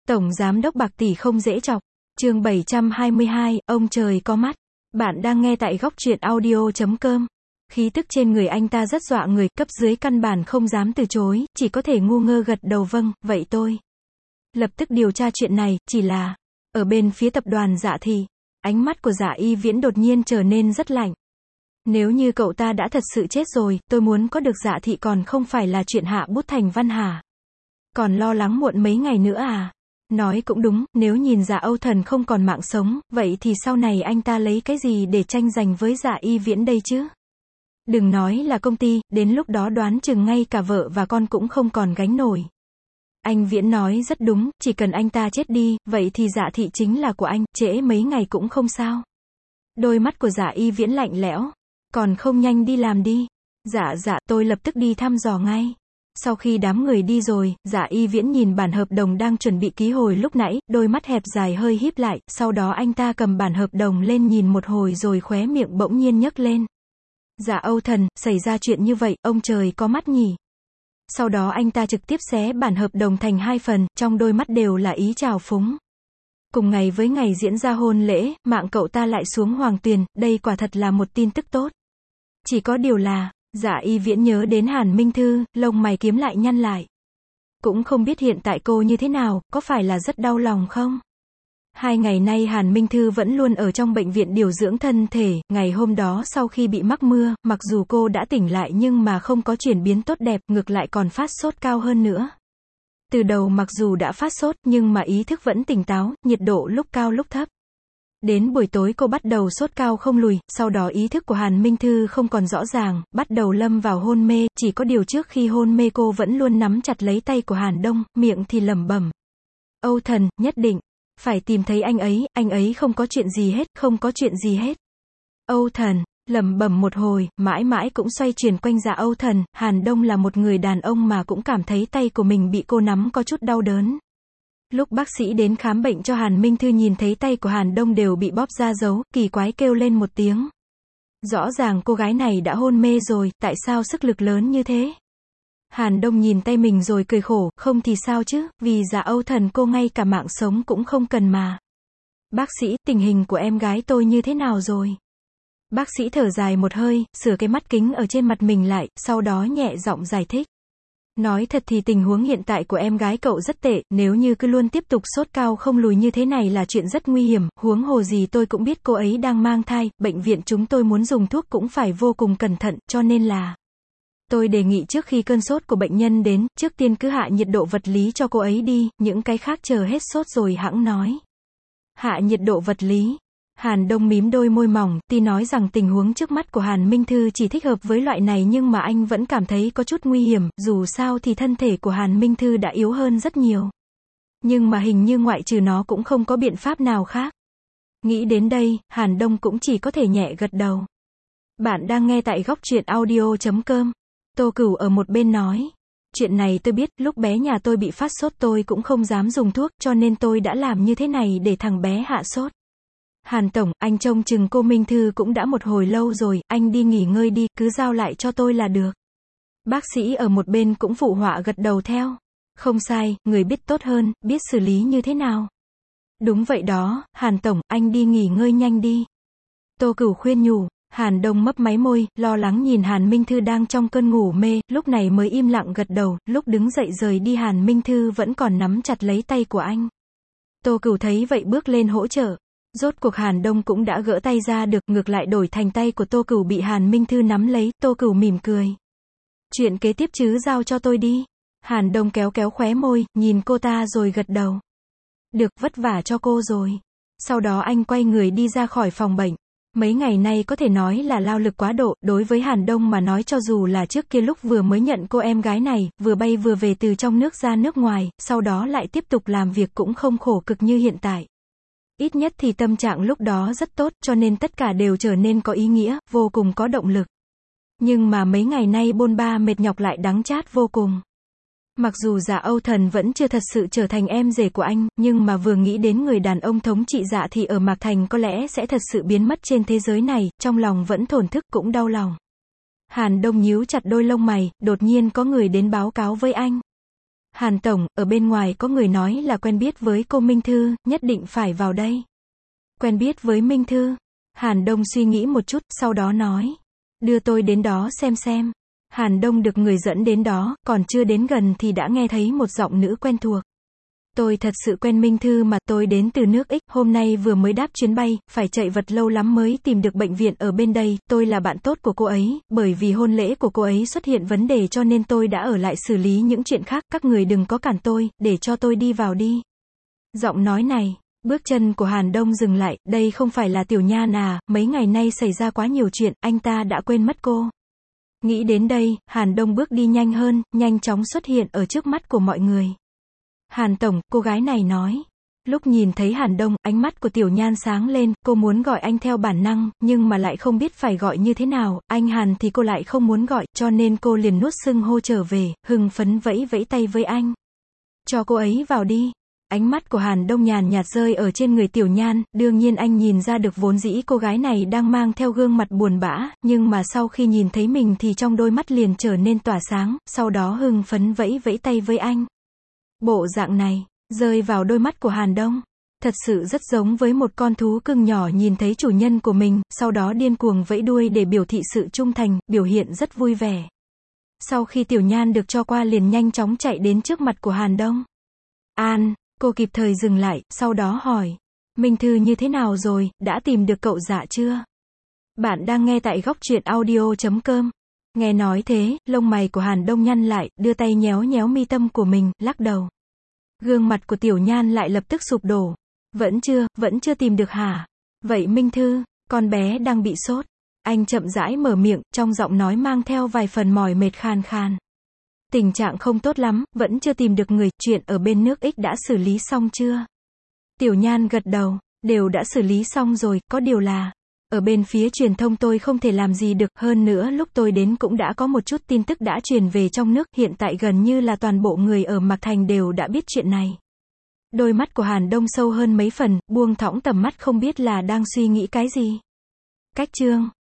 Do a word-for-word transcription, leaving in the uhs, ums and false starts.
Tổng giám đốc bạc tỷ không dễ chọc. Chương bảy trăm hai mươi hai, ông trời có mắt. Bạn đang nghe tại góc truyện audio chấm com. Khí tức trên người anh ta rất dọa người, cấp dưới căn bản không dám từ chối, chỉ có thể ngu ngơ gật đầu vâng, vậy tôi lập tức điều tra chuyện này, chỉ là, ở bên phía tập đoàn Dạ Thị, ánh mắt của Dạ Y Viễn đột nhiên trở nên rất lạnh. Nếu như cậu ta đã thật sự chết rồi, tôi muốn có được Dạ Thị còn không phải là chuyện hạ bút thành văn hả? Còn lo lắng muộn mấy ngày nữa à? Nói cũng đúng, nếu nhìn Dạ Âu Thần không còn mạng sống, vậy thì sau này anh ta lấy cái gì để tranh giành với Dạ Y Viễn đây chứ? Đừng nói là công ty, đến lúc đó đoán chừng ngay cả vợ và con cũng không còn gánh nổi. Anh Viễn nói rất đúng, chỉ cần anh ta chết đi, vậy thì Dạ Thị chính là của anh, trễ mấy ngày cũng không sao. Đôi mắt của Dạ Y Viễn lạnh lẽo. Còn không nhanh đi làm đi. Dạ dạ, tôi lập tức đi thăm dò ngay. Sau khi đám người đi rồi, Dạ Y Viễn nhìn bản hợp đồng đang chuẩn bị ký hồi lúc nãy, đôi mắt hẹp dài hơi híp lại, sau đó anh ta cầm bản hợp đồng lên nhìn một hồi rồi khóe miệng bỗng nhiên nhấc lên. Dạ Âu Thần, xảy ra chuyện như vậy, ông trời có mắt nhỉ? Sau đó anh ta trực tiếp xé bản hợp đồng thành hai phần, trong đôi mắt đều là ý trào phúng. Cùng ngày với ngày diễn ra hôn lễ, mạng cậu ta lại xuống hoàng tuyền, đây quả thật là một tin tức tốt. Chỉ có điều là, Dạ Y Viễn nhớ đến Hàn Minh Thư, lông mày kiếm lại nhăn lại. Cũng không biết hiện tại cô như thế nào, có phải là rất đau lòng không? Hai ngày nay Hàn Minh Thư vẫn luôn ở trong bệnh viện điều dưỡng thân thể, ngày hôm đó sau khi bị mắc mưa, mặc dù cô đã tỉnh lại nhưng mà không có chuyển biến tốt đẹp, ngược lại còn phát sốt cao hơn nữa. Từ đầu mặc dù đã phát sốt, nhưng mà ý thức vẫn tỉnh táo, nhiệt độ lúc cao lúc thấp. Đến buổi tối cô bắt đầu sốt cao không lùi, sau đó ý thức của Hàn Minh Thư không còn rõ ràng, bắt đầu lâm vào hôn mê, chỉ có điều trước khi hôn mê cô vẫn luôn nắm chặt lấy tay của Hàn Đông, miệng thì lẩm bẩm. Âu Thần, nhất định, phải tìm thấy anh ấy, anh ấy không có chuyện gì hết, không có chuyện gì hết. Âu Thần, lẩm bẩm một hồi, mãi mãi cũng xoay chuyển quanh Dạ Âu Thần, Hàn Đông là một người đàn ông mà cũng cảm thấy tay của mình bị cô nắm có chút đau đớn. Lúc bác sĩ đến khám bệnh cho Hàn Minh Thư nhìn thấy tay của Hàn Đông đều bị bóp ra dấu, kỳ quái kêu lên một tiếng. Rõ ràng cô gái này đã hôn mê rồi, tại sao sức lực lớn như thế? Hàn Đông nhìn tay mình rồi cười khổ, không thì sao chứ, vì Dạ Âu Thần cô ngay cả mạng sống cũng không cần mà. Bác sĩ, tình hình của em gái tôi như thế nào rồi? Bác sĩ thở dài một hơi, sửa cái mắt kính ở trên mặt mình lại, sau đó nhẹ giọng giải thích. Nói thật thì tình huống hiện tại của em gái cậu rất tệ, nếu như cứ luôn tiếp tục sốt cao không lùi như thế này là chuyện rất nguy hiểm, huống hồ gì tôi cũng biết cô ấy đang mang thai, bệnh viện chúng tôi muốn dùng thuốc cũng phải vô cùng cẩn thận, cho nên là tôi đề nghị trước khi cơn sốt của bệnh nhân đến, trước tiên cứ hạ nhiệt độ vật lý cho cô ấy đi, những cái khác chờ hết sốt rồi hẵng nói. Hạ nhiệt độ vật lý. Hàn Đông mím đôi môi mỏng, tuy nói rằng tình huống trước mắt của Hàn Minh Thư chỉ thích hợp với loại này nhưng mà anh vẫn cảm thấy có chút nguy hiểm, dù sao thì thân thể của Hàn Minh Thư đã yếu hơn rất nhiều. Nhưng mà hình như ngoại trừ nó cũng không có biện pháp nào khác. Nghĩ đến đây, Hàn Đông cũng chỉ có thể nhẹ gật đầu. Bạn đang nghe tại góc truyện audio chấm com. Tô Cửu ở một bên nói. Chuyện này tôi biết, lúc bé nhà tôi bị phát sốt tôi cũng không dám dùng thuốc, cho nên tôi đã làm như thế này để thằng bé hạ sốt. Hàn Tổng, anh trông chừng cô Minh Thư cũng đã một hồi lâu rồi, anh đi nghỉ ngơi đi, cứ giao lại cho tôi là được. Bác sĩ ở một bên cũng phụ họa gật đầu theo. Không sai, người biết tốt hơn, biết xử lý như thế nào. Đúng vậy đó, Hàn Tổng, anh đi nghỉ ngơi nhanh đi. Tô Cửu khuyên nhủ. Hàn Đông mấp máy môi, lo lắng nhìn Hàn Minh Thư đang trong cơn ngủ mê, lúc này mới im lặng gật đầu, lúc đứng dậy rời đi Hàn Minh Thư vẫn còn nắm chặt lấy tay của anh. Tô Cửu thấy vậy bước lên hỗ trợ. Rốt cuộc Hàn Đông cũng đã gỡ tay ra được, ngược lại đổi thành tay của Tô Cửu bị Hàn Minh Thư nắm lấy, Tô Cửu mỉm cười. Chuyện kế tiếp chứ giao cho tôi đi. Hàn Đông kéo kéo khóe môi, nhìn cô ta rồi gật đầu. Được, vất vả cho cô rồi. Sau đó anh quay người đi ra khỏi phòng bệnh. Mấy ngày nay có thể nói là lao lực quá độ, đối với Hàn Đông mà nói cho dù là trước kia lúc vừa mới nhận cô em gái này, vừa bay vừa về từ trong nước ra nước ngoài, sau đó lại tiếp tục làm việc cũng không khổ cực như hiện tại. Ít nhất thì tâm trạng lúc đó rất tốt, cho nên tất cả đều trở nên có ý nghĩa, vô cùng có động lực. Nhưng mà mấy ngày nay bôn ba mệt nhọc lại đắng chát vô cùng. Mặc dù Dạ Âu Thần vẫn chưa thật sự trở thành em rể của anh, nhưng mà vừa nghĩ đến người đàn ông thống trị Dạ Thị ở Mạc Thành có lẽ sẽ thật sự biến mất trên thế giới này, trong lòng vẫn thổn thức cũng đau lòng. Hàn Đông nhíu chặt đôi lông mày, đột nhiên có người đến báo cáo với anh. Hàn Tổng, ở bên ngoài có người nói là quen biết với cô Minh Thư, nhất định phải vào đây. Quen biết với Minh Thư? Hàn Đông suy nghĩ một chút, sau đó nói. Đưa tôi đến đó xem xem. Hàn Đông được người dẫn đến đó, còn chưa đến gần thì đã nghe thấy một giọng nữ quen thuộc. Tôi thật sự quen Minh Thư mà, tôi đến từ nước X, hôm nay vừa mới đáp chuyến bay, phải chạy vật lâu lắm mới tìm được bệnh viện ở bên đây, tôi là bạn tốt của cô ấy, bởi vì hôn lễ của cô ấy xuất hiện vấn đề cho nên tôi đã ở lại xử lý những chuyện khác, các người đừng có cản tôi, để cho tôi đi vào đi. Giọng nói này, bước chân của Hàn Đông dừng lại, đây không phải là Tiểu Nhan à, mấy ngày nay xảy ra quá nhiều chuyện, anh ta đã quên mất cô. Nghĩ đến đây, Hàn Đông bước đi nhanh hơn, nhanh chóng xuất hiện ở trước mắt của mọi người. Hàn Tổng, cô gái này nói. Lúc nhìn thấy Hàn Đông, ánh mắt của Tiểu Nhan sáng lên, cô muốn gọi anh theo bản năng, nhưng mà lại không biết phải gọi như thế nào, anh Hàn thì cô lại không muốn gọi, cho nên cô liền nuốt xưng hô trở về, hưng phấn vẫy vẫy tay với anh. Cho cô ấy vào đi. Ánh mắt của Hàn Đông nhàn nhạt rơi ở trên người Tiểu Nhan, đương nhiên anh nhìn ra được vốn dĩ cô gái này đang mang theo gương mặt buồn bã, nhưng mà sau khi nhìn thấy mình thì trong đôi mắt liền trở nên tỏa sáng, sau đó hưng phấn vẫy vẫy tay với anh. Bộ dạng này, rơi vào đôi mắt của Hàn Đông, thật sự rất giống với một con thú cưng nhỏ nhìn thấy chủ nhân của mình, sau đó điên cuồng vẫy đuôi để biểu thị sự trung thành, biểu hiện rất vui vẻ. Sau khi Tiểu Nhan được cho qua liền nhanh chóng chạy đến trước mặt của Hàn Đông. An, cô kịp thời dừng lại, sau đó hỏi. Minh Thư như thế nào rồi, đã tìm được cậu dạ chưa? Bạn đang nghe tại góc truyện audio chấm com. Nghe nói thế, lông mày của Hàn Đông nhăn lại, đưa tay nhéo nhéo mi tâm của mình, lắc đầu. Gương mặt của Tiểu Nhan lại lập tức sụp đổ. Vẫn chưa, vẫn chưa tìm được hả? Vậy Minh Thư, con bé đang bị sốt. Anh chậm rãi mở miệng, trong giọng nói mang theo vài phần mỏi mệt khàn khàn. Tình trạng không tốt lắm, vẫn chưa tìm được người, chuyện ở bên nước X đã xử lý xong chưa? Tiểu Nhan gật đầu, đều đã xử lý xong rồi, có điều là, ở bên phía truyền thông tôi không thể làm gì được, hơn nữa lúc tôi đến cũng đã có một chút tin tức đã truyền về trong nước, hiện tại gần như là toàn bộ người ở Mạc Thành đều đã biết chuyện này. Đôi mắt của Hàn Đông sâu hơn mấy phần, buông thõng tầm mắt không biết là đang suy nghĩ cái gì. Cách chương